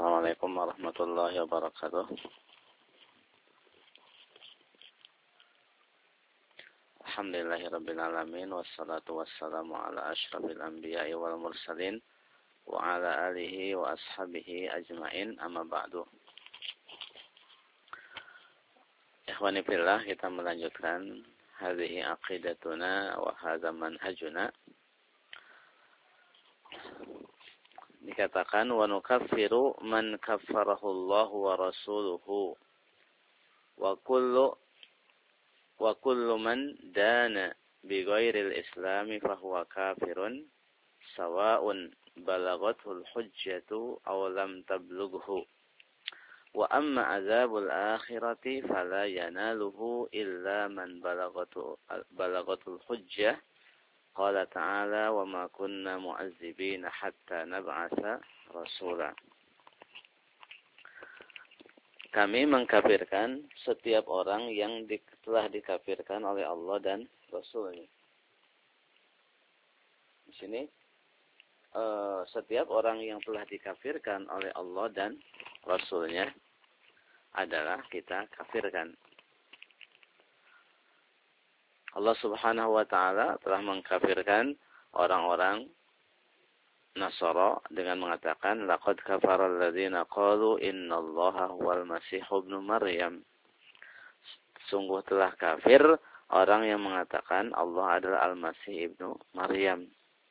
Assalamualaikum warahmatullahi wabarakatuh. Alhamdulillahirabbil alamin wassalatu wassalamu ala asyrafil anbiya'i wal mursalin wa ala alihi wa ashabihi ajmain, amma ba'du. Ikhwani fillah, kita melanjutkan hadhihi aqidatuna wa hadza manhajuna. Dikatakan wa nukaffiru man kaffarahu Allah wa rasuluhu wa kullu man dana bi ghairil islami fahuwa kafirun sawa'un balaghatul hujjatu aw lam tablughu wa amma azabul akhirati fala yanaluhu illa man balaghatul hujjah. Qala ta'ala wa ma kunna mu'azzibina hatta nab'atsa rasula. Kami mengkafirkan setiap orang yang telah dikafirkan oleh Allah dan Rasul-Nya. Di sini setiap orang yang telah dikafirkan oleh Allah dan Rasul-Nya adalah kita kafirkan. Allah Subhanahu wa ta'ala telah mengkafirkan orang-orang Nasara dengan mengatakan laqad kafara alladziina qalu innallaha huwal masiihu ibnu Maryam. Sungguh telah kafir orang yang mengatakan Allah adalah Al-Masih ibnu Maryam.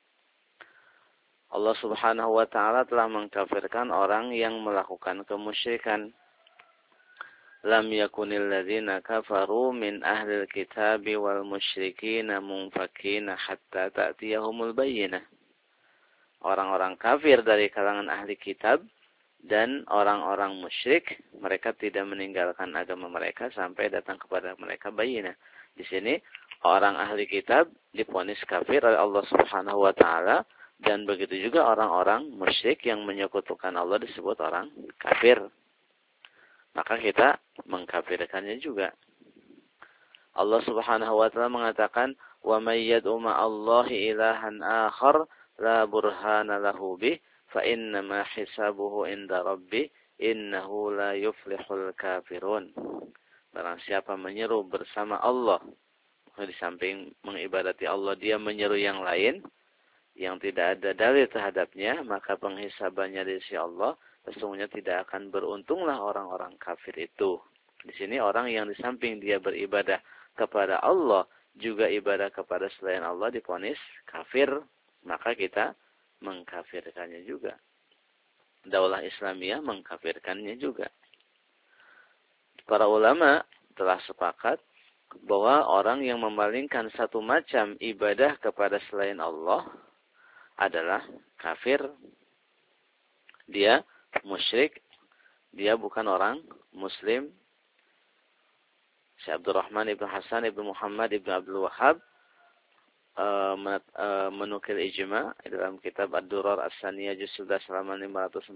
Allah Subhanahu wa ta'ala telah mengkafirkan orang yang melakukan kemusyrikan. Lam yakunil ladzina kafaru min ahlil kitabi wal musyrikina munfakina hatta ta'tiyahumul bayyinah. Orang-orang kafir dari kalangan ahli kitab dan orang-orang musyrik, mereka tidak meninggalkan agama mereka sampai datang kepada mereka bayyinah. Di sini orang ahli kitab divonis kafir oleh Allah Subhanahu wa taala, dan begitu juga orang-orang musyrik yang menyekutukan Allah disebut orang kafir. Maka kita mengkafirkannya juga. Allah Subhanahu wa ta'ala mengatakan, "Wa may yad'u ma'allahi ilahan akhar la burhana lahu bih, fa innama hisabuhu 'inda rabbih, innahu la yuflihul kafirun." Barang siapa menyeru bersama Allah, di samping mengibadati Allah, dia menyeru yang lain yang tidak ada dalil terhadapnya, maka penghisabannya di sisi Allah, sesungguhnya tidak akan beruntunglah orang-orang kafir itu. Di sini orang yang di samping dia beribadah kepada Allah, juga ibadah kepada selain Allah, divonis kafir, maka kita mengkafirkannya juga. Daulah Islamiyah mengkafirkannya juga. Para ulama telah sepakat bahwa orang yang memalingkan satu macam ibadah kepada selain Allah adalah kafir. Dia musyrik, dia bukan orang muslim. Syekh Abdurrahman ibn Hasan ibn Muhammad ibn Abdul Wahhab menukil ijma dalam kitab Ad-Durar As-Saniyah juz 11 halaman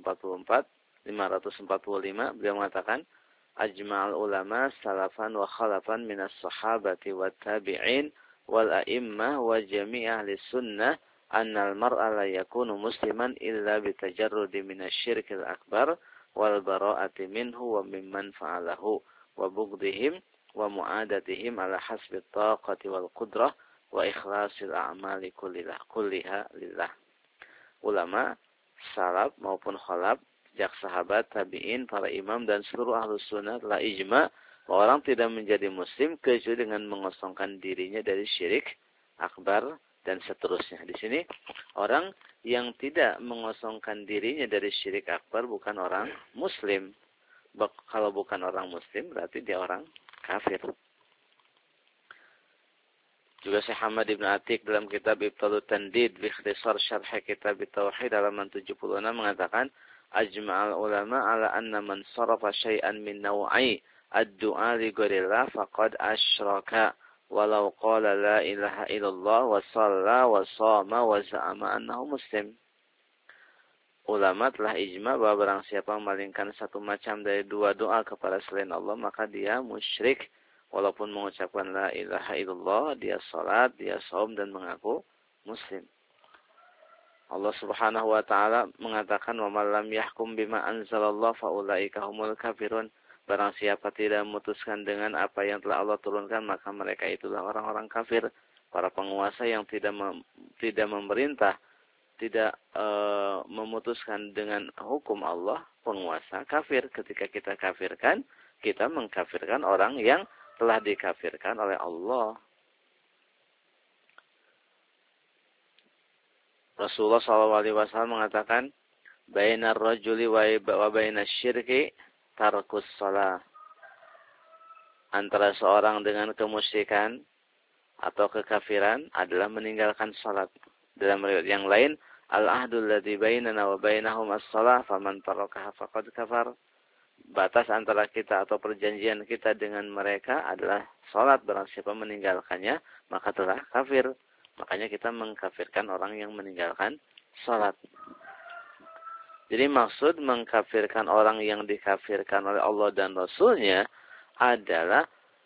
545. Beliau mengatakan, ajma'al ulama salafan wa khalafan minas sahabati wat tabi'in wal a'immah wa jami' ahli sunnah annal mar'a la yakunu musliman illa bitajarrudi minasyirkil akbar wal bara'ati minhu wa mimman fa'alahu wa bughdihim wa mu'adatihim ala hasbi taqati wal qudrah wa ikhlasil a'mali kulliha lillah. Ulama salaf maupun khalaf, sejak sahabat, tabi'in, para imam dan seluruh ahlus sunnah telah ijma bahwa orang tidak menjadi muslim kecuali dengan mengosongkan dirinya dari syirik akbar dan seterusnya. Di sini orang yang tidak mengosongkan dirinya dari syirik akbar bukan orang muslim. Kalau bukan orang muslim berarti dia orang kafir. Juga Syekh Ahmad Ibn Atiq dalam kitab Ibtalut Tandid bi ikhtisar syarh kitab Tauhid halaman 76 mengatakan, ajma'al ulama ala anna man sarafa syai'an min naw'i ad-du'a li ghairillah faqad asyraka walau qala la ilaha illallah wa shalla wa shama wa za'ama annahu muslim. Ulama telah ijma bahwa barang siapa memalingkan satu macam dari dua doa kepada selain Allah, maka dia musyrik. Walaupun mengucapkan la ilaha illallah, dia salat, dia saum dan mengaku muslim. Allah Subhanahu wa taala mengatakan wa man lam yahkum bima anzalallah faulaika humul kafirun. Barang siapa tidak memutuskan dengan apa yang telah Allah turunkan, maka mereka itulah orang-orang kafir. Para penguasa yang tidak memerintah, tidak memutuskan dengan hukum Allah, penguasa kafir. Ketika kita kafirkan, kita mengkafirkan orang yang telah dikafirkan oleh Allah. Rasulullah SAW mengatakan, bainar rajuli wa bainas syirki tarkus shalah. Antara seorang dengan kemusyrikan atau kekafiran adalah meninggalkan salat. Dalam riwayat yang lain, al-ahdul ladzi bainana wa bainahum as-shalah faman tarakaha faqad kafar. Batas antara kita atau perjanjian kita dengan mereka adalah salat. Barang siapa meninggalkannya, maka telah kafir. Makanya kita mengkafirkan orang yang meninggalkan salat. Jadi maksud mengkafirkan orang yang dikafirkan oleh Allah dan Rasulnya adalah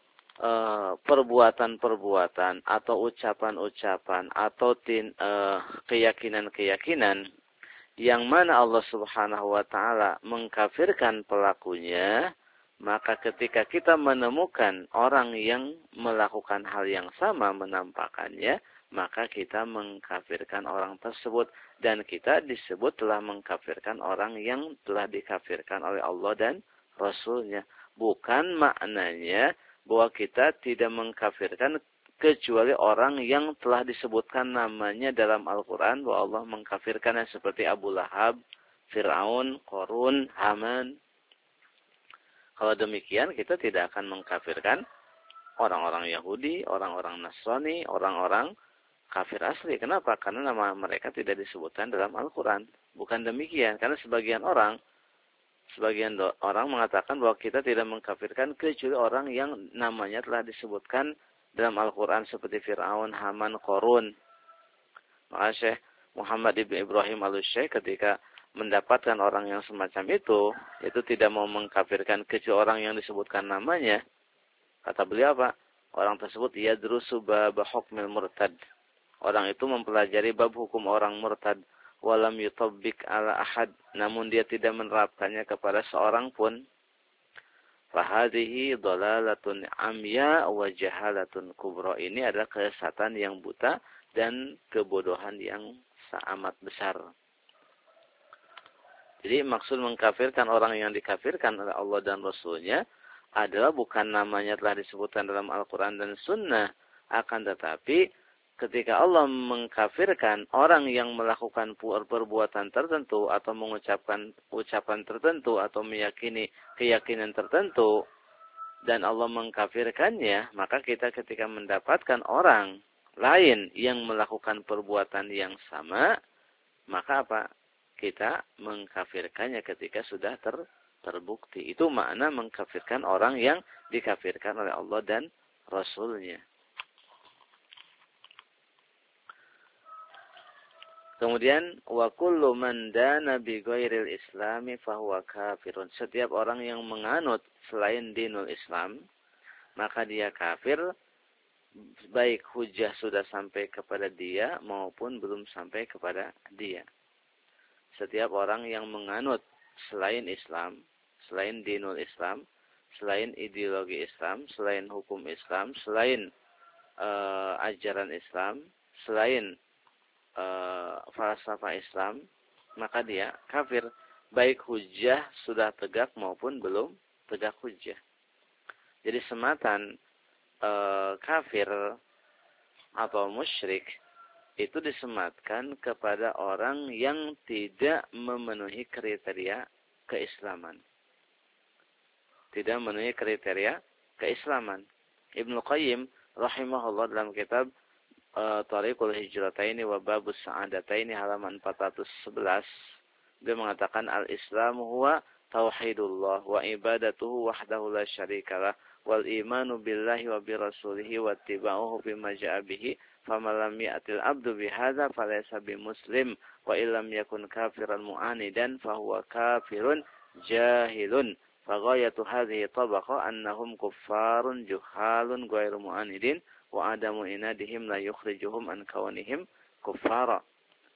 perbuatan-perbuatan atau ucapan-ucapan atau keyakinan-keyakinan yang mana Allah Subhanahu wa taala mengkafirkan pelakunya, maka ketika kita menemukan orang yang melakukan hal yang sama menampakkannya, maka kita mengkafirkan orang tersebut dan kita disebut telah mengkafirkan orang yang telah dikafirkan oleh Allah dan Rasulnya. Bukan maknanya bahwa kita tidak mengkafirkan kecuali orang yang telah disebutkan namanya dalam Al-Quran, bahwa Allah mengkafirkannya seperti Abu Lahab, Fir'aun, Qarun, Haman. Kalau demikian kita tidak akan mengkafirkan orang-orang Yahudi, orang-orang Nasrani, orang-orang kafir asli. Kenapa? Karena nama mereka tidak disebutkan dalam Al-Quran. Bukan demikian. Karena sebagian orang mengatakan bahwa kita tidak mengkafirkan kecuali orang yang namanya telah disebutkan dalam Al-Quran seperti Fir'aun, Haman, Qarun. Maka Syekh Muhammad Ibn Ibrahim Al-Syekh ketika mendapatkan orang yang semacam itu tidak mau mengkafirkan kecuali orang yang disebutkan namanya. Kata beliau apa? Orang tersebut yadrusu bab hukmil murtad. Orang itu mempelajari bab hukum orang murtad. Walam yutabbik ala ahad. Namun dia tidak menerapkannya kepada seorang pun. Fahadihi dalalatun amya wa jahalatun kubra. Ini adalah kesesatan yang buta dan kebodohan yang amat besar. Jadi maksud mengkafirkan orang yang dikafirkan oleh Allah dan Rasulnya adalah bukan namanya telah disebutkan dalam Al-Quran dan Sunnah. Akan tetapi ketika Allah mengkafirkan orang yang melakukan perbuatan tertentu atau mengucapkan ucapan tertentu atau meyakini keyakinan tertentu dan Allah mengkafirkannya, maka kita ketika mendapatkan orang lain yang melakukan perbuatan yang sama, maka apa? Kita mengkafirkannya ketika sudah terbukti. Itu makna mengkafirkan orang yang dikafirkan oleh Allah dan Rasulnya. Kemudian wa kullu man dana bi ghairil islami fahuwa kafirun. Setiap orang yang menganut selain dinul Islam, maka dia kafir, baik hujah sudah sampai kepada dia maupun belum sampai kepada dia. Setiap orang yang menganut selain Islam, selain dinul Islam, selain ideologi Islam, selain hukum Islam, selain ajaran Islam, selain falsafah Islam, maka dia kafir, baik hujjah sudah tegak maupun belum tegak hujjah. Jadi sematan kafir atau musyrik itu disematkan kepada orang yang tidak memenuhi kriteria keislaman. Tidak memenuhi kriteria keislaman. Ibnu Qayyim rahimahullah dalam kitab Thariqul Hijrataini wa Babus Sa'adataini halaman 411, dia mengatakan al-Islam huwa tauhidullah wa ibadatuhu wahdahu la syarikalah wal imanu billahi wa bi rasulihi wa ittiba'uhu bima ja'a bihi faman lam ya'til abdu bihadza falaysa bimuslim wa illam yakun kafiran mu'anidan fahuwa kafirun jahilun faghayatu hadhihi tabaqa annahum kuffarun juhalun ghairu mu'anidin wa adamu inadihim la yukhrijuhum an kawanihim kuffara.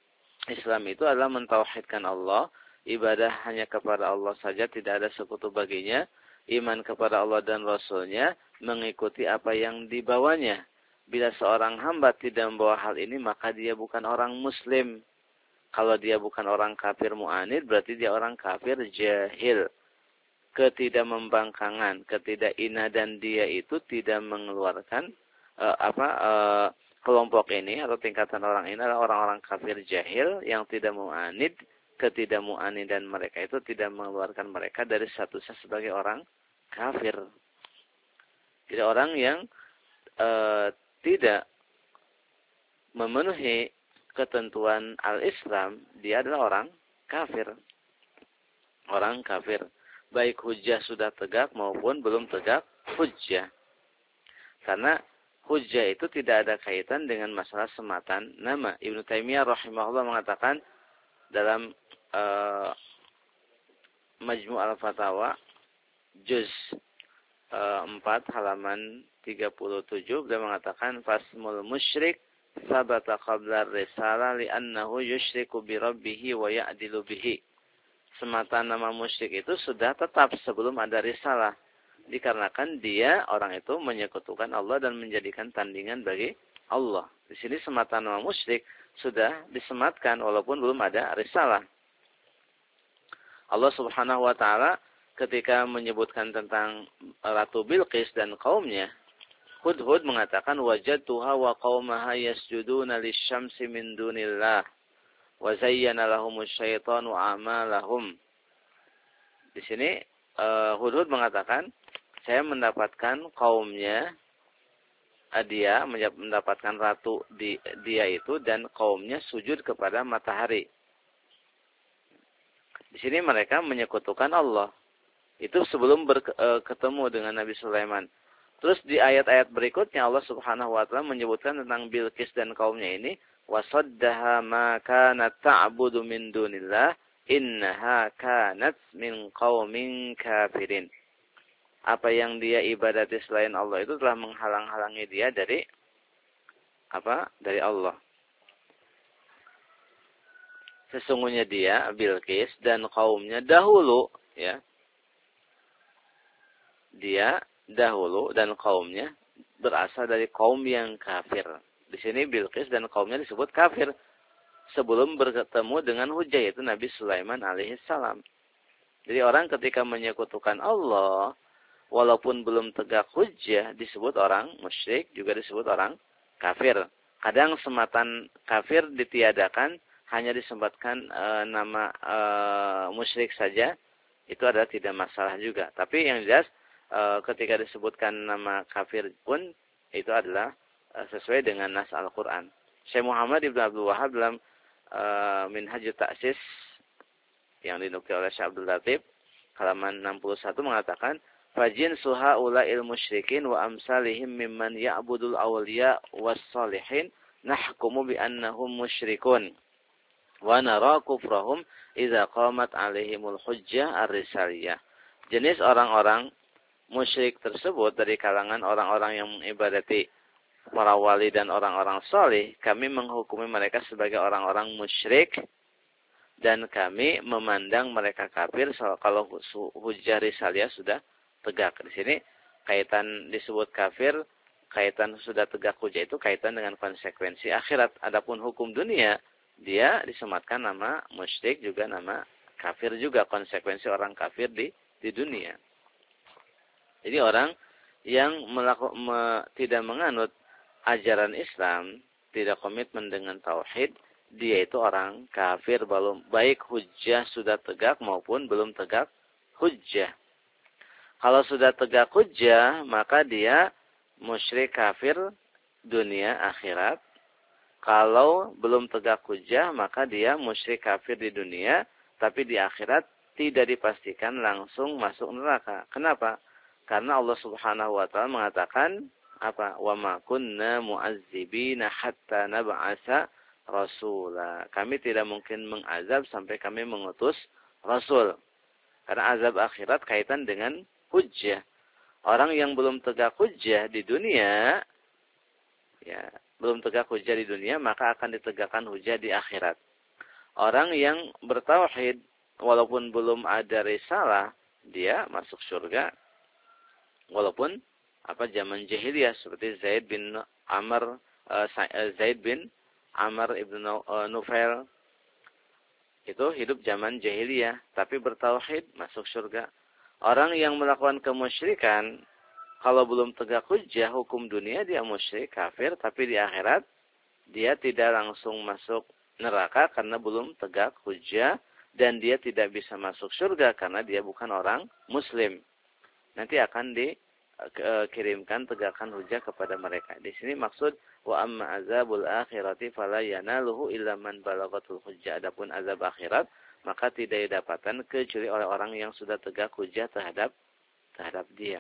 Islam itu adalah mentauhidkan Allah, ibadah hanya kepada Allah saja, tidak ada sekutu baginya, iman kepada Allah dan Rasulnya, mengikuti apa yang dibawanya. Bila seorang hamba tidak membawa hal ini, maka dia bukan orang muslim. Kalau dia bukan orang kafir mu'anid, berarti dia orang kafir jahil. Ketidakmembangkangan, ketidakinadan dia itu tidak mengeluarkan kelompok ini atau tingkatan orang ini adalah orang-orang kafir jahil yang tidak mu'anid. Ketidakmu'anidan mereka itu tidak mengeluarkan mereka dari statusnya sebagai orang kafir. Jadi orang yang tidak memenuhi ketentuan al-Islam, dia adalah orang kafir. Orang kafir. Baik hujjah sudah tegak maupun belum tegak hujjah. Karena hujjah itu tidak ada kaitan dengan masalah sematan nama. Ibnu Taimiyah rahimahullah mengatakan dalam Majmu' al-Fatawa juz 4 halaman 37, beliau mengatakan fasmul musyrik sabata qabla risalah li'annahu yusyriku bi rabbih wa ya'dilu bihi. Semata nama musyrik itu sudah tetap sebelum ada risalah. Dikarenakan dia orang itu menyekutukan Allah dan menjadikan tandingan bagi Allah. Di sini semata nama musyrik sudah disematkan walaupun belum ada risalah. Allah Subhanahu wa taala ketika menyebutkan tentang Ratu Bilqis dan kaumnya, Hudhud mengatakan wajadtuha wa qaumaha yasjuduna lisyamsi min dunillah wa zayyana lahumus syaitanu a'malahum. Di sini Hudhud mengatakan saya mendapatkan kaumnya, dia mendapatkan ratu dia itu dan kaumnya sujud kepada matahari. Di sini mereka menyekutukan Allah. Itu sebelum ketemu dengan Nabi Sulaiman. Terus di ayat-ayat berikutnya Allah Subhanahu wa taala menyebutkan tentang Bilqis dan kaumnya ini, wasaddaha ma kanat ta'budu min dunillah innaha kanat min qaumin kafirin. Apa yang dia ibadati selain Allah itu telah menghalang-halangi dia dari Allah. Sesungguhnya dia Bilqis dan kaumnya dahulu, ya. Dia dahulu dan kaumnya berasal dari kaum yang kafir. Di sini Bilqis dan kaumnya disebut kafir sebelum bertemu dengan hujjah, yaitu Nabi Sulaiman alaihissalam. Jadi orang ketika menyekutukan Allah, walaupun belum tegak hujjah, disebut orang musyrik, juga disebut orang kafir. Kadang sematan kafir ditiadakan, hanya disematkan nama musyrik saja, itu adalah tidak masalah juga. Tapi yang jelas ketika disebutkan nama kafir pun itu adalah sesuai dengan nas Al-Quran. Syekh Muhammad Ibn Abdul Wahab dalam Minhajut Ta'sis yang dinukil oleh Syekh Abdul Latif halaman 61 mengatakan fajin suha ula'il musyrikin wa amsalihim mimman ya'budul awliya was salihin nahkumu bi annahum musyrikun wa nara kufrahum idza qamat alaihimul hujjah ar-risaliyah. Jenis orang-orang musyrik tersebut dari kalangan orang-orang yang mengibadati para wali dan orang-orang saleh, kami menghukumi mereka sebagai orang-orang musyrik dan kami memandang mereka kafir kalau hujjah risaliyah sudah tegak. Di sini kaitan disebut kafir, kaitan sudah tegak hujjah itu kaitan dengan konsekuensi akhirat. Adapun hukum dunia, dia disematkan nama musyrik juga nama kafir juga, konsekuensi orang kafir di dunia. Jadi orang yang tidak menganut ajaran Islam, tidak komitmen dengan tauhid, dia itu orang kafir baik hujjah sudah tegak maupun belum tegak hujjah. Kalau sudah tegak hujjah, maka dia musyrik kafir dunia akhirat. Kalau belum tegak hujjah, maka dia musyrik kafir di dunia, tapi di akhirat tidak dipastikan langsung masuk neraka. Kenapa? Karena Allah Subhanahu wa taala mengatakan wa ma kunna mu'azzibina hatta nab'atsa rasula. Kami tidak mungkin mengazab sampai kami mengutus rasul. Karena azab akhirat kaitan dengan hujjah. Orang yang belum tegak hujjah di dunia, ya, belum tegak hujjah di dunia, maka akan ditegakkan hujjah di akhirat. Orang yang bertauhid walaupun belum ada risalah, dia masuk surga. Walaupun zaman jahiliyah seperti Zaid bin Amr ibn Nufail itu hidup zaman jahiliyah tapi bertauhid masuk surga. Orang yang melakukan kemusyrikan kalau belum tegak hujjah hukum dunia dia musyrik kafir, tapi di akhirat dia tidak langsung masuk neraka karena belum tegak hujjah, dan dia tidak bisa masuk surga karena dia bukan orang muslim. Nanti akan dikirimkan tegakkan hujjah kepada mereka. Di sini maksud wa amma azabul akhirati fala yanaluhu illa man balaghatul hujjah. Adapun azab akhirat maka tidak didapatkan kecuali oleh orang yang sudah tegak hujjah terhadap dia.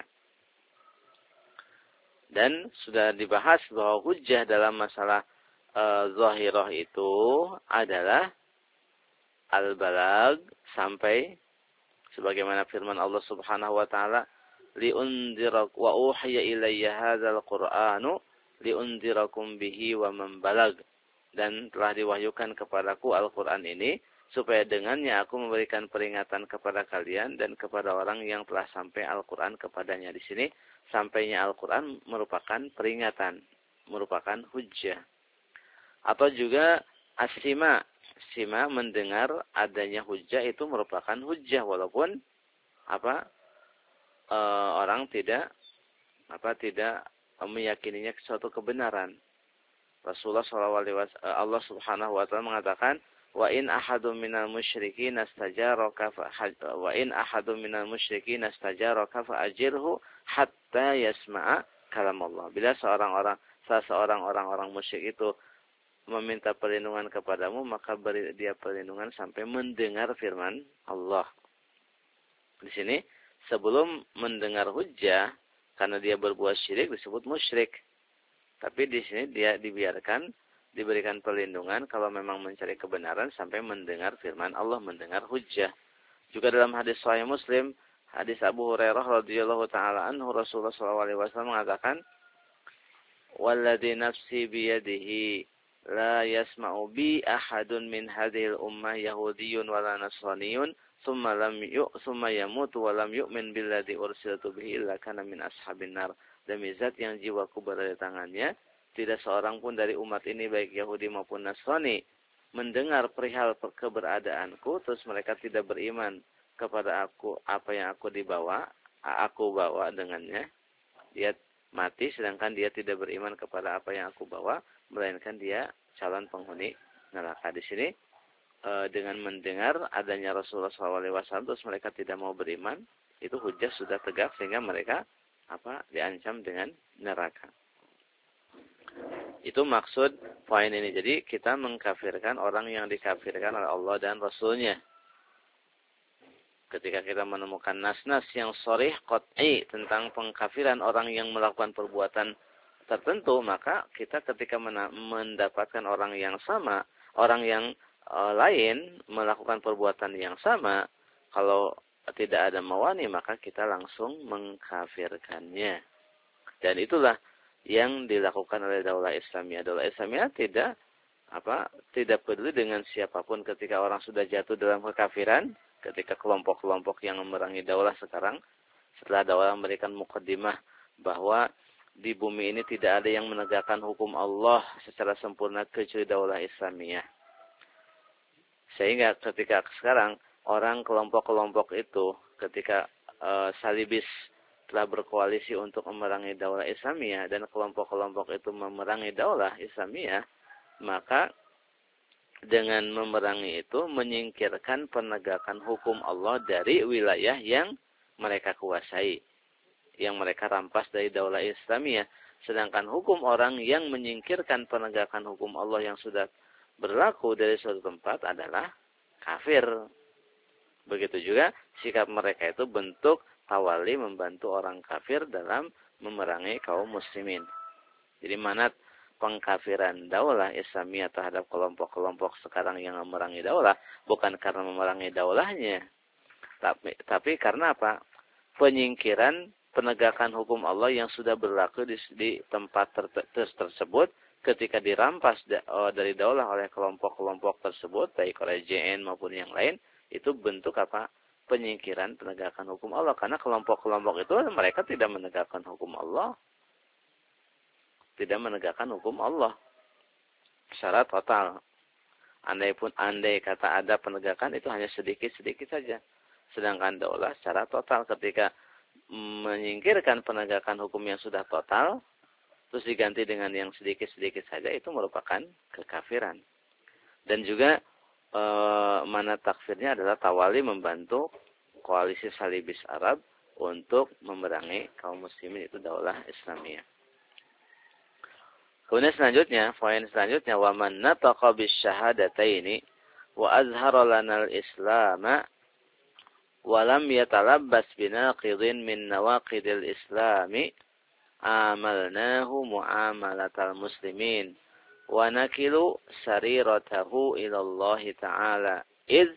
Dan sudah dibahas bahwa hujjah dalam masalah zahirah itu adalah al-balag, sampai sebagaimana firman Allah Subhanahu wa taala, liunzirak wa uhiya ilayya hadzal qur'anu liunzirakum bihi wa man balag, dan telah diwahyukan kepadaku Al-Qur'an ini supaya dengannya aku memberikan peringatan kepada kalian dan kepada orang yang telah sampai Al-Qur'an kepadanya. Di sini sampainya Al-Qur'an merupakan peringatan, merupakan hujjah. Atau juga as-sima, mendengar adanya hujjah itu merupakan hujjah walaupun orang tidak meyakininya suatu kebenaran. Rasulullah SAW, Allah Subhanahu wa taala mengatakan, wa in ahadum minal musyrikin astajaraka fa ajirhu hatta yasma'a kalam Allah. Bila salah seorang orang musyrik itu meminta perlindungan kepadamu, maka beri dia perlindungan sampai mendengar firman Allah. Di sini sebelum mendengar hujjah karena dia berbuat syirik disebut musyrik. Tapi di sini dia diberikan perlindungan kalau memang mencari kebenaran sampai mendengar firman Allah, mendengar hujjah. Juga dalam hadis Sahih Muslim, hadis Abu Hurairah radhiyallahu taala anhu, Rasulullah SAW mengatakan, "Walladzi nafsi biyadihi la yasma'u bi ahadun min hadhil ummah yahudiyyun wala nasraniyun thumma yamutu wa lam yu'min billadzi ursiltu bihi illa kana min ashabin nar." Demi zat yang jiwaku berada di tangannya, tidak seorang pun dari umat ini baik Yahudi maupun Nasrani mendengar perihal keberadaanku terus mereka tidak beriman kepada aku, apa yang aku bawa dengannya, dia mati sedangkan dia tidak beriman kepada apa yang aku bawa, melainkan dia calon penghuni neraka. Di sini dengan mendengar adanya Rasulullah SAW terus mereka tidak mau beriman, itu hujjah sudah tegak sehingga mereka diancam dengan neraka. Itu maksud poin ini. Jadi kita mengkafirkan orang yang dikafirkan oleh Allah dan Rasulnya. Ketika kita menemukan nas-nas yang sharih qat'i tentang pengkafiran orang yang melakukan perbuatan tertentu, maka kita ketika mendapatkan orang yang sama, orang yang lain melakukan perbuatan yang sama, kalau tidak ada mawani maka kita langsung mengkafirkannya. Dan itulah yang dilakukan oleh Daulah Islamiyah. Daulah Islamiyah tidak peduli dengan siapapun ketika orang sudah jatuh dalam kekafiran, ketika kelompok-kelompok yang memerangi daulah sekarang, setelah daulah memberikan mukaddimah bahwa di bumi ini tidak ada yang menegakkan hukum Allah secara sempurna kecuali Daulah Islamiyah. Sehingga ketika sekarang orang kelompok-kelompok itu ketika salibis telah berkoalisi untuk memerangi Daulah Islamiyah dan kelompok-kelompok itu memerangi Daulah Islamiyah, maka dengan memerangi itu menyingkirkan penegakan hukum Allah dari wilayah yang mereka kuasai, yang mereka rampas dari Daulah Islamiyah. Sedangkan hukum orang yang menyingkirkan penegakan hukum Allah yang sudah berlaku dari suatu tempat adalah kafir. Begitu juga sikap mereka itu bentuk tawali membantu orang kafir dalam memerangi kaum muslimin. Jadi manat pengkafiran Daulah Islamiyah terhadap kelompok-kelompok sekarang yang memerangi daulah bukan karena memerangi daulahnya, tapi karena apa? Penyingkiran penegakan hukum Allah yang sudah berlaku di tempat tersebut ketika dirampas dari daulah oleh kelompok-kelompok tersebut, baik oleh JN maupun yang lain, itu bentuk apa? Penyingkiran penegakan hukum Allah. Karena kelompok-kelompok itu mereka tidak menegakkan hukum Allah. Tidak menegakkan hukum Allah secara total. Andai kata ada penegakan, itu hanya sedikit-sedikit saja. Sedangkan daulah secara total ketika menyingkirkan penegakan hukum yang sudah total, terus diganti dengan yang sedikit-sedikit saja, itu merupakan kekafiran. Dan juga mana takfirnya adalah tawali membantu koalisi salibis Arab untuk memerangi kaum muslimin, itu daulah Islamiyah. Kemudian selanjutnya, poin selanjutnya, wa man nataqa bisyahadataini wa azhara lana al-islama wa lam yatalabbas binaqidin min nawaqidil islami amalnahu muamalatal muslimin wa nakilu sariratahu ila Allah Ta'ala iz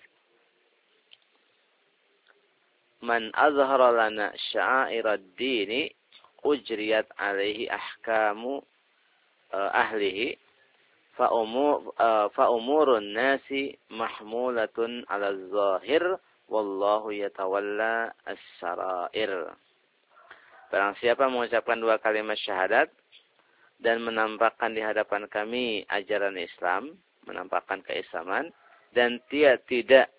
man azhara lana sya'irad dini ujriyat alaihi ahkamu ahlihi fa umurun nasi mahmulatun ala zahir wallahu yatawalla as-sarair. Barang siapa mengucapkan 2 kalimat syahadat dan menampakkan di hadapan kami ajaran Islam, menampakkan keislaman, dan dia tidak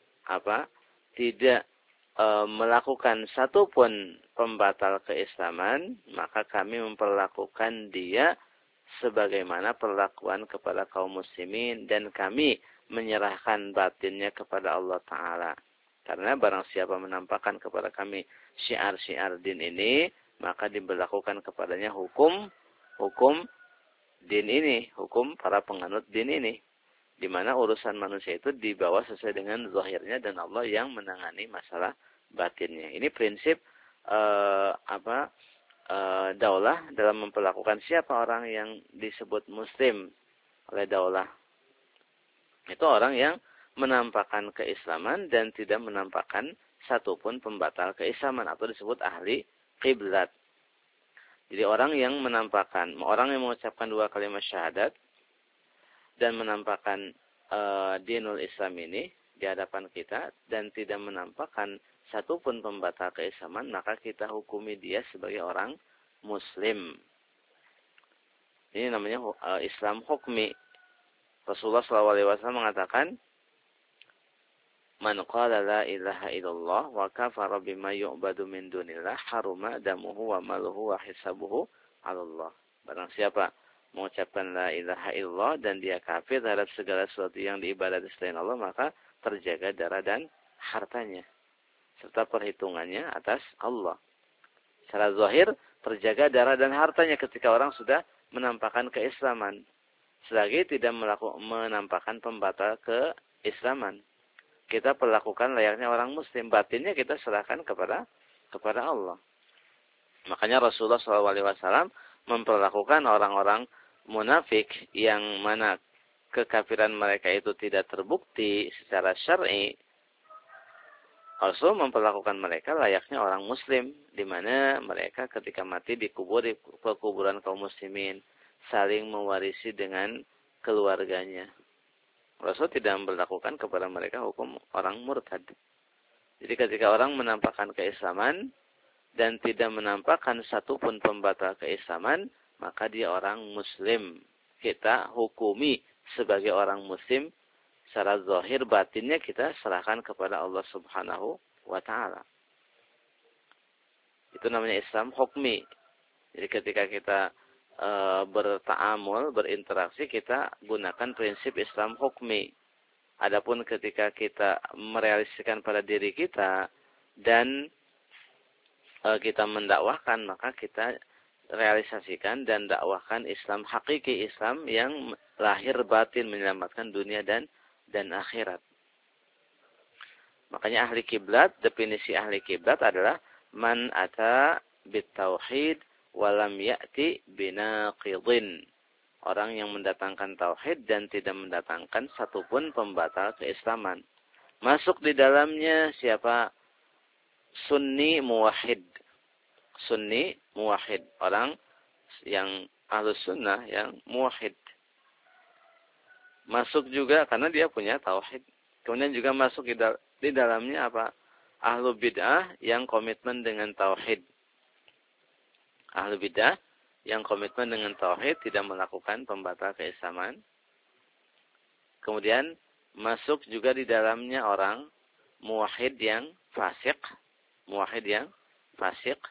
melakukan satupun pembatal keislaman, maka kami memperlakukan dia sebagaimana perlakuan kepada kaum muslimin, dan kami menyerahkan batinnya kepada Allah Ta'ala. Karena barang siapa menampakkan kepada kami syiar-syiar din ini, maka diberlakukan kepadanya hukum din ini, hukum para penganut din ini, di mana urusan manusia itu dibawa sesuai dengan zahirnya dan Allah yang menangani masalah batinnya. Ini prinsip daulah dalam memperlakukan siapa orang yang disebut muslim oleh daulah. Itu orang yang menampakkan keislaman dan tidak menampakkan satupun pembatal keislaman, atau disebut ahli qiblat. Jadi orang yang mengucapkan 2 kalimat syahadat dan menampakkan dinul Islam ini di hadapan kita dan tidak menampakkan satupun pembatal keislaman, maka kita hukumi dia sebagai orang muslim. Ini namanya Islam hukmi. Rasulullah SAW mengatakan, man qala la ilaha illallah wa kafara bima yu'badu min dunillah haruma damuhu wa maluhu wa hisabuhu 'ala Allah. Barang siapa mengucapkan la ilaha illallah dan dia kafir terhadap segala sesuatu yang diibadati selain Allah, maka terjaga darah dan hartanya serta perhitungannya atas Allah. Secara zahir terjaga darah dan hartanya ketika orang sudah menampakkan keislaman, selagi tidak menampakkan pembatal keislaman. Kita perlakukan layaknya orang muslim, batinnya kita serahkan kepada Allah. Makanya Rasulullah SAW memperlakukan orang-orang munafik yang mana kekafiran mereka itu tidak terbukti secara syar'i. Rasul memperlakukan mereka layaknya orang muslim, di mana mereka ketika mati dikubur di pekuburan kaum muslimin, saling mewarisi dengan keluarganya. Rasul tidak memperlakukan kepada mereka hukum orang murtad. Jadi ketika orang menampakkan keislaman dan tidak menampakkan satupun pembatal keislaman, maka dia orang muslim. Kita hukumi sebagai orang muslim secara zahir, batinnya kita serahkan kepada Allah Subhanahu wa Ta'ala. Itu namanya Islam hukmi. Jadi ketika kita bertaamul, berinteraksi, kita gunakan prinsip Islam hukmi. Adapun ketika kita merealisasikan pada diri kita dan kita mendakwahkan, maka kita realisasikan dan dakwahkan Islam hakiki, Islam yang lahir batin, menyelamatkan dunia dan akhirat. Makanya ahli kiblat, definisi ahli kiblat adalah man ata bitauhid walam ya'ti binaqidin. Orang yang mendatangkan tauhid dan tidak mendatangkan satupun pembatal keislaman. Masuk di dalamnya siapa? Sunni muwahhid. Sunni muwahhid. Orang yang ahlus sunnah yang muwahhid. Masuk juga karena dia punya tauhid. Kemudian juga masuk di dalamnya apa? Ahlu bid'ah yang komitmen dengan tauhid. Ahlu bid'ah yang komitmen dengan tauhid, tidak melakukan pembatal keislaman. Kemudian masuk juga di dalamnya orang muwahhid yang fasik. Muwahhid yang fasik.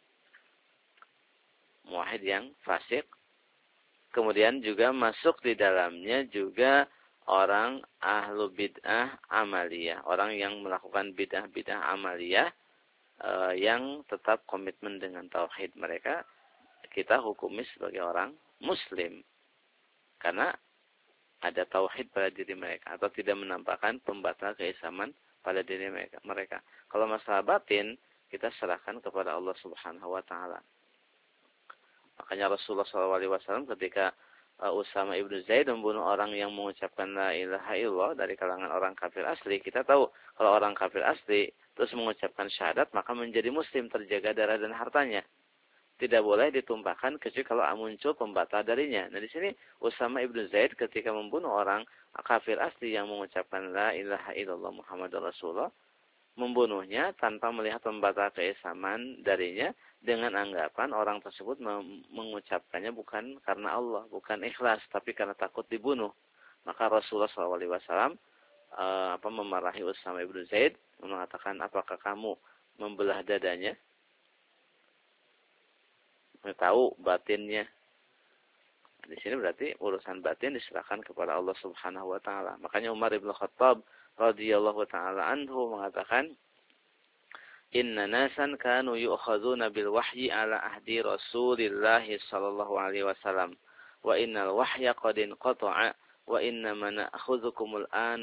Muwahhid yang fasik. Kemudian juga masuk di dalamnya juga orang ahlu bid'ah amaliyah. Orang yang melakukan bid'ah amaliyah yang tetap komitmen dengan tauhid mereka. Kita hukumi sebagai orang muslim. Karena ada tauhid pada diri mereka. Atau tidak menampakkan pembatal keislaman pada diri mereka. Kalau masalah batin, kita serahkan kepada Allah Subhanahu wa Ta'ala. Makanya Rasulullah SAW ketika Usama ibnu Zaid membunuh orang yang mengucapkan la ilaha illallah dari kalangan orang kafir asli, kita tahu kalau orang kafir asli terus mengucapkan syahadat maka menjadi muslim, terjaga darah dan hartanya. Tidak boleh ditumpahkan kecuali kalau muncul pembatal darinya. Nah di sini Usama ibnu Zaid ketika membunuh orang kafir asli yang mengucapkan la ilaha illallah Muhammadur Rasulullah, membunuhnya tanpa melihat pembatal keislaman darinya, dengan anggapan orang tersebut mengucapkannya bukan karena Allah, bukan ikhlas, tapi karena takut dibunuh. Maka Rasulullah SAW memarahi Usama ibnu Zaid, mengatakan, apakah kamu membelah dadanya? Tahu batinnya. Di sini berarti urusan batin diserahkan kepada Allah Subhanahu wa Ta'ala. Makanya Umar ibn Khattab radhiyallahu ta'ala anhu mengatakan, inna nasan kanu yu'khadzuna bil wahyi ala ahdi Rasulillah sallallahu alaihi wasallam wa innal wahya qad inqata'a wa inna ma na'khudhukumul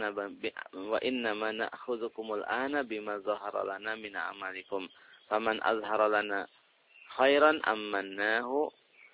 ana bima zahara lana min amalikum faman azhara lana khairan amannahu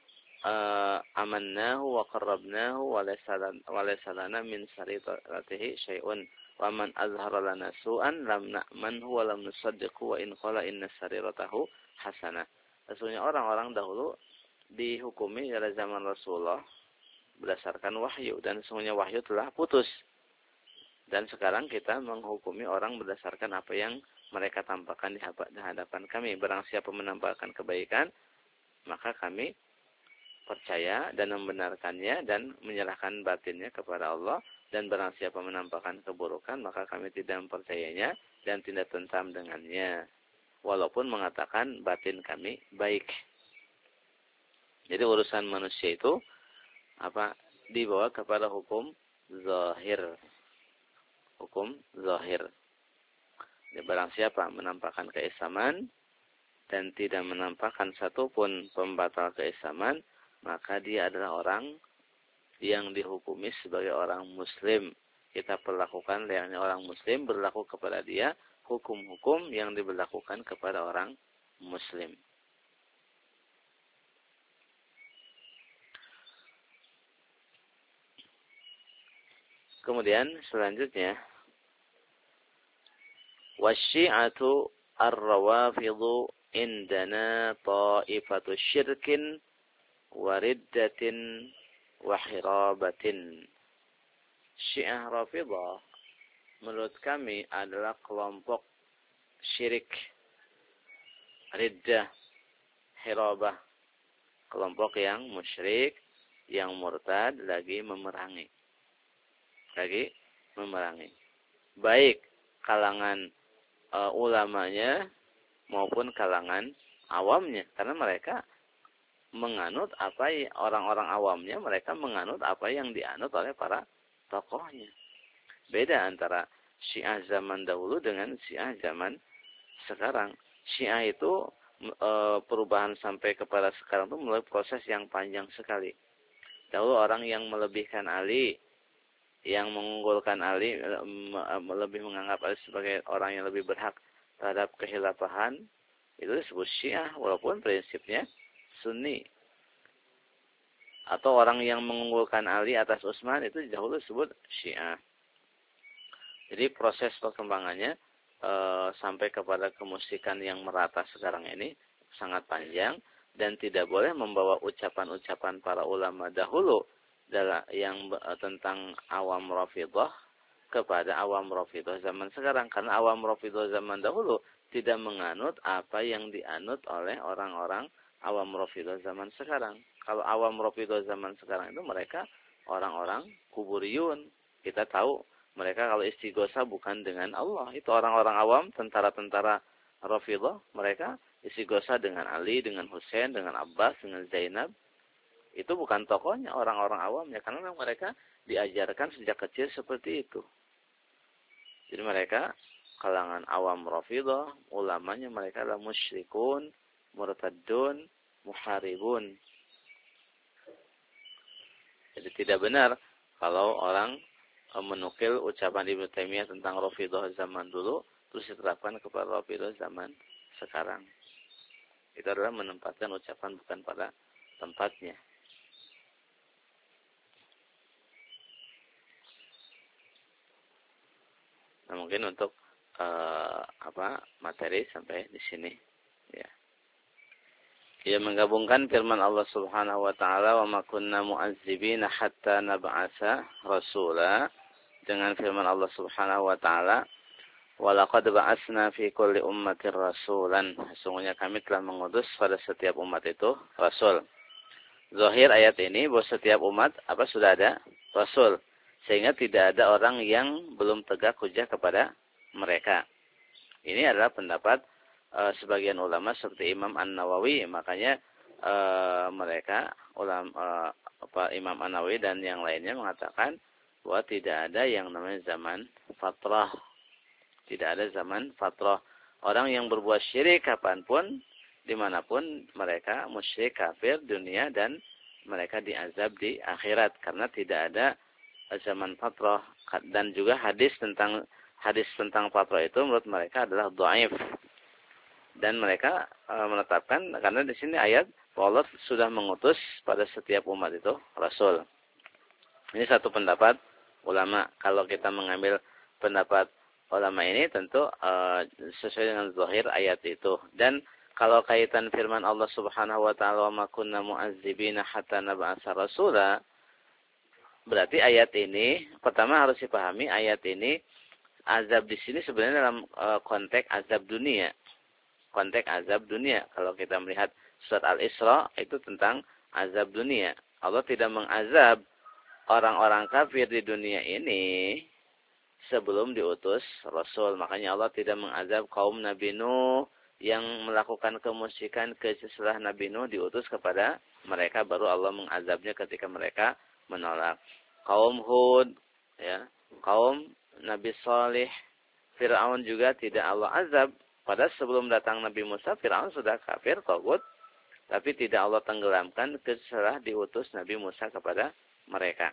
wa qarrabnahu wa laysa lana min sariratihi syai'un wa man azhara lana su'an lam na'manhu wa lam nusaddiqhu wa in qala inna sariratahu hasanah. Sesungguhnya orang-orang dahulu dihukumi pada zaman Rasulullah berdasarkan wahyu, dan sesungguhnya wahyu telah putus. Dan sekarang kita menghukumi orang berdasarkan apa yang mereka tampakkan di hadapan kami. Barang siapa menampakkan kebaikan, maka kami percaya dan membenarkannya dan menyerahkan batinnya kepada Allah. Dan barang siapa menampakkan keburukan, maka kami tidak mempercayainya dan tidak tentam dengannya. Walaupun mengatakan batin kami baik. Jadi urusan manusia itu dibawa kepada hukum zahir. Hukum zahir. Jadi barang siapa menampakkan keislaman dan tidak menampakkan satupun pembatal keislaman, maka dia adalah orang yang dihukumi sebagai orang muslim. Kita perlakukan layaknya orang muslim, berlaku kepada dia hukum-hukum yang diberlakukan kepada orang muslim. Kemudian selanjutnya, wasyi'atu ar-rawafidhu indana ta'ifatu syirkin wariddatin wahirabatin. Syiah Rafidah menurut kami adalah kelompok syirik, riddah, hirabah, kelompok yang musyrik, yang murtad, lagi memerangi. Baik kalangan ulamanya maupun kalangan awamnya, karena mereka menganut orang-orang awamnya, mereka menganut apa yang dianut oleh para tokohnya. Beda antara Syiah zaman dahulu dengan Syiah zaman sekarang. Syiah itu perubahan sampai kepada sekarang itu melalui proses yang panjang sekali. Dahulu orang yang melebihkan Ali, yang mengunggulkan Ali, lebih menganggap Ali sebagai orang yang lebih berhak terhadap kehilafahan, itu disebut Syiah walaupun prinsipnya Sunni. Atau orang yang mengunggulkan Ali atas Utsman, itu dahulu disebut Syiah. Jadi proses perkembangannya sampai kepada kemusyrikan yang merata sekarang ini sangat panjang, dan tidak boleh membawa ucapan-ucapan para ulama dahulu tentang awam Rafidhah kepada awam Rafidhah zaman sekarang, karena awam Rafidhah zaman dahulu tidak menganut apa yang dianut oleh orang-orang awam Rafidhah zaman sekarang. Kalau awam Rafidhah zaman sekarang itu mereka orang-orang kuburiyun. Kita tahu mereka kalau istighosa bukan dengan Allah. Itu orang-orang awam, tentara-tentara Rafidhah, mereka istighosa dengan Ali, dengan Husain, dengan Abbas, dengan Zainab. Itu bukan tokohnya, orang-orang awamnya. Karena mereka diajarkan sejak kecil seperti itu. Jadi mereka kalangan awam Rafidhah, ulamanya mereka adalah musyrikun, murtadun, muharibun. Jadi tidak benar kalau orang menukil ucapan Ibnu Taimiyah tentang Rafidhah zaman dulu terus diterapkan kepada Rafidhah zaman sekarang. Itu adalah menempatkan ucapan bukan pada tempatnya. Nah, mungkin untuk materi sampai di sini ya. Ia menggabungkan firman Allah Subhanahu wa taala, "Wa ma kunna mu'azzibina hatta nab'atsa rasula," dengan firman Allah Subhanahu wa taala, "Wa laqad ba'atsna fi kulli ummatin rasulan." Sesungguhnya kami telah mengutus pada setiap umat itu rasul. Zahir ayat ini bahwa setiap umat sudah ada rasul, sehingga tidak ada orang yang belum tegak hujjah kepada mereka. Ini adalah pendapat sebagian ulama seperti Imam An-Nawawi. Makanya mereka Imam An-Nawawi dan yang lainnya mengatakan bahwa tidak ada yang namanya zaman fatrah. Tidak ada zaman fatrah. Orang yang berbuat syirik kapanpun, dimanapun mereka musyrik, kafir, dunia, dan mereka diazab di akhirat. Karena tidak ada zaman fatrah. Dan juga hadis tentang fatrah itu menurut mereka adalah dhaif. Dan mereka menetapkan, karena di sini ayat Allah sudah mengutus pada setiap umat itu rasul. Ini satu pendapat ulama. Kalau kita mengambil pendapat ulama ini tentu sesuai dengan zahir ayat itu. Dan kalau kaitan firman Allah Subhanahu wa taala, "Wa ma kunna mu'azzibina hatta nab'atsa rasula," berarti ayat ini pertama harus dipahami, ayat ini azab di sini sebenarnya dalam konteks azab dunia. Konteks azab dunia. Kalau kita melihat surat Al-Isra itu tentang azab dunia. Allah tidak mengazab orang-orang kafir di dunia ini sebelum diutus Rasul. Makanya Allah tidak mengazab kaum Nabi Nuh yang melakukan kemusyrikan setelah Nabi Nuh diutus kepada mereka, baru Allah mengazabnya ketika mereka menolak. Kaum Hud, ya, kaum Nabi Salih, Fir'aun juga tidak Allah azab. Padahal sebelum datang Nabi Musa, Fir'aun sudah kafir, tagut, tapi tidak Allah tenggelamkan setelah diutus Nabi Musa kepada mereka.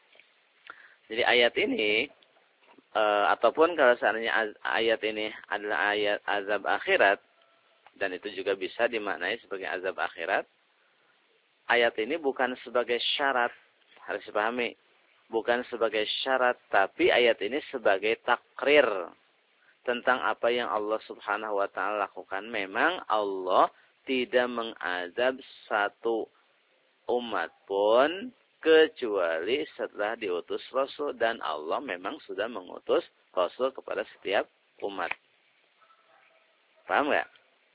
Jadi ayat ini, ataupun kalau seandainya ayat ini adalah ayat azab akhirat, dan itu juga bisa dimaknai sebagai azab akhirat, ayat ini bukan sebagai syarat, harus dipahami. Bukan sebagai syarat, tapi ayat ini sebagai takrir tentang apa yang Allah Subhanahu wa taala lakukan. Memang Allah tidak mengazab satu umat pun kecuali setelah diutus Rasul, dan Allah memang sudah mengutus Rasul kepada setiap umat. Paham nggak?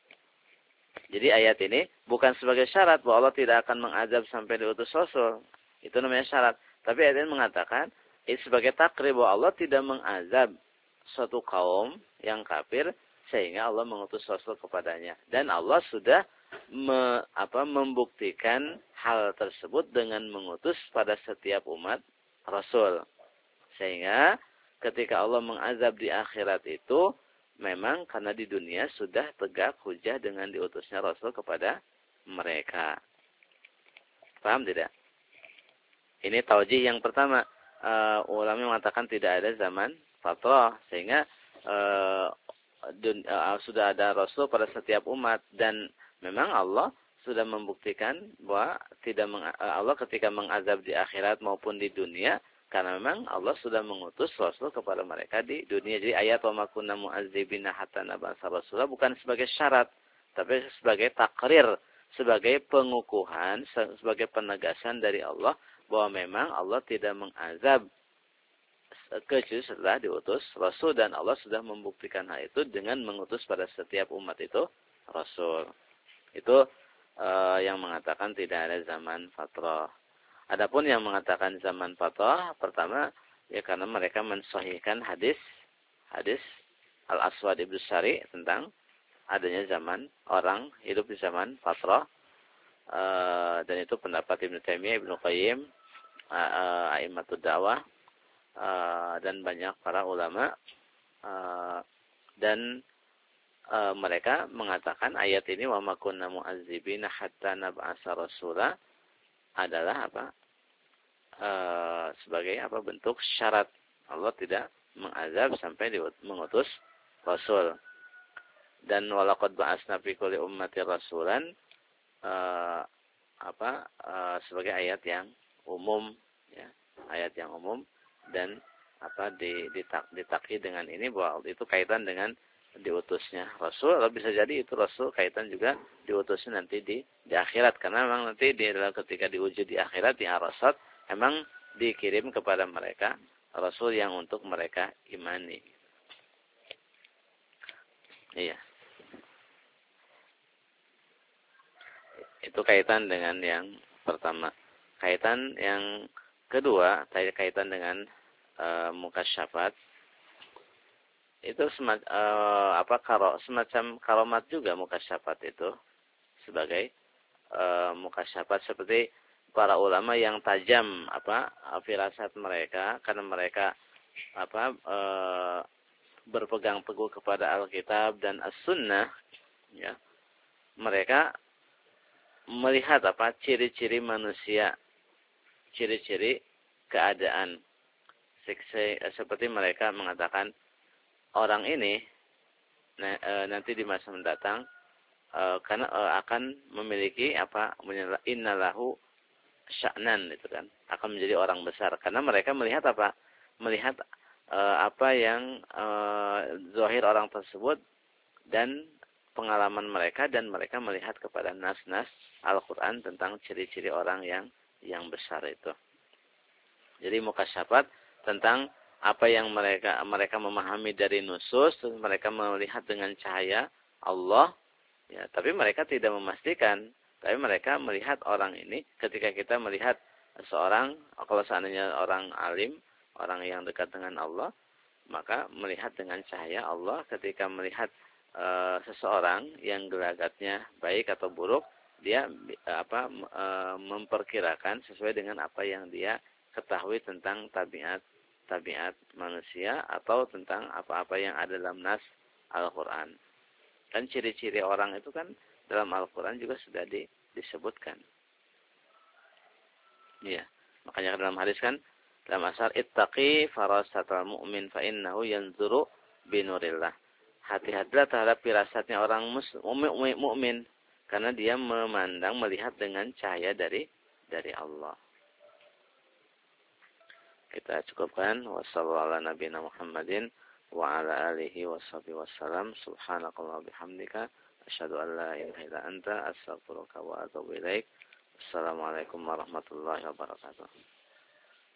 Jadi ayat ini bukan sebagai syarat bahwa Allah tidak akan mengazab sampai diutus Rasul. Itu namanya syarat. Tapi ayat ini mengatakan ini sebagai takrir bahwa Allah tidak mengazab suatu kaum yang kafir sehingga Allah mengutus Rasul kepadanya. Dan Allah sudah membuktikan hal tersebut dengan mengutus pada setiap umat Rasul. Sehingga ketika Allah mengazab di akhirat itu memang karena di dunia sudah tegak hujah dengan diutusnya Rasul kepada mereka. Paham tidak? Ini taujih yang pertama. Ulama mengatakan tidak ada zaman fatrah, sehingga sudah ada Rasul pada setiap umat, dan memang Allah sudah membuktikan bahwa Allah ketika mengazab di akhirat maupun di dunia, karena memang Allah sudah mengutus Rasul kepada mereka di dunia. Jadi ayat wa ma kunna mu'azzibina hatta nab'atsa rasula bukan sebagai syarat, tapi sebagai takrir, sebagai pengukuhan, sebagai penegasan dari Allah bahwa memang Allah tidak mengazab kecuali setelah diutus Rasul, dan Allah sudah membuktikan hal itu dengan mengutus pada setiap umat itu Rasul. Itu yang mengatakan tidak ada zaman fatrah. Adapun yang mengatakan zaman fatrah, pertama ya karena mereka mensahihkan hadis Al-Aswad Ibnu Syari tentang adanya zaman orang hidup di zaman fatrah, dan itu pendapat Ibnu Taimiyah, Ibnu Qayyim, A'immatud Da'wah, dan banyak para ulama, dan mereka mengatakan ayat ini wa ma kunna mu'azzibina hatta nab'atsa rasula adalah apa? Sebagai apa? Bentuk syarat Allah tidak mengazab sampai mengutus rasul. Dan walaqad ba'atsna fi kulli ummatin rasulan sebagai ayat yang umum, ya, ayat yang umum, dan apa ditakkid dengan ini bahwa itu kaitan dengan diutusnya Rasul. Atau bisa jadi itu Rasul kaitan juga diutusnya nanti di akhirat, karena memang nanti ketika diuji di akhirat di Arasat memang dikirim kepada mereka Rasul yang untuk mereka imani. Iya. Itu kaitan dengan yang pertama. Kaitan yang kedua, kaitan dengan mukasyafat. Itu semacam karomat juga mukasyafat itu sebagai mukasyafat, seperti para ulama yang tajam firasat mereka karena mereka berpegang teguh kepada Alkitab dan As-Sunnah, ya. Mereka melihat ciri-ciri manusia, ciri-ciri keadaan. Seperti mereka mengatakan orang ini nanti di masa mendatang karena akan memiliki innalahu sya'nan, itu kan, akan menjadi orang besar, karena mereka melihat apa yang zahir orang tersebut dan pengalaman mereka, dan mereka melihat kepada nas-nas Al-Qur'an tentang ciri-ciri orang yang besar itu. Jadi mukasyafat tentang apa yang mereka memahami dari nusus, mereka melihat dengan cahaya Allah, ya, tapi mereka tidak memastikan. Tapi mereka melihat orang ini, ketika kita melihat seorang, kalau seandainya orang alim, orang yang dekat dengan Allah, maka melihat dengan cahaya Allah. Ketika melihat seseorang yang gelagatnya baik atau buruk, dia memperkirakan sesuai dengan apa yang dia ketahui tentang tabiat manusia atau tentang apa-apa yang ada dalam nas Al-Quran. Dan ciri-ciri orang itu kan dalam Al-Quran juga sudah disebutkan. Iya. Makanya dalam hadis kan, dalam asar, ittaqi farasatal mu'min fa innahu yanzuru binurillah. Hati-hatilah terhadap firasatnya orang mukmin, karena dia melihat dengan cahaya dari Allah. Kita cukupkan. Wassallallahu ala nabiyina Muhammadin wa ala alihi washabihi wasallam. Subhanakallah bihamdika asyhadu an la ilaha illa anta astaghfiruka wa atubu ilaik. Assalamualaikum warahmatullahi wabarakatuh.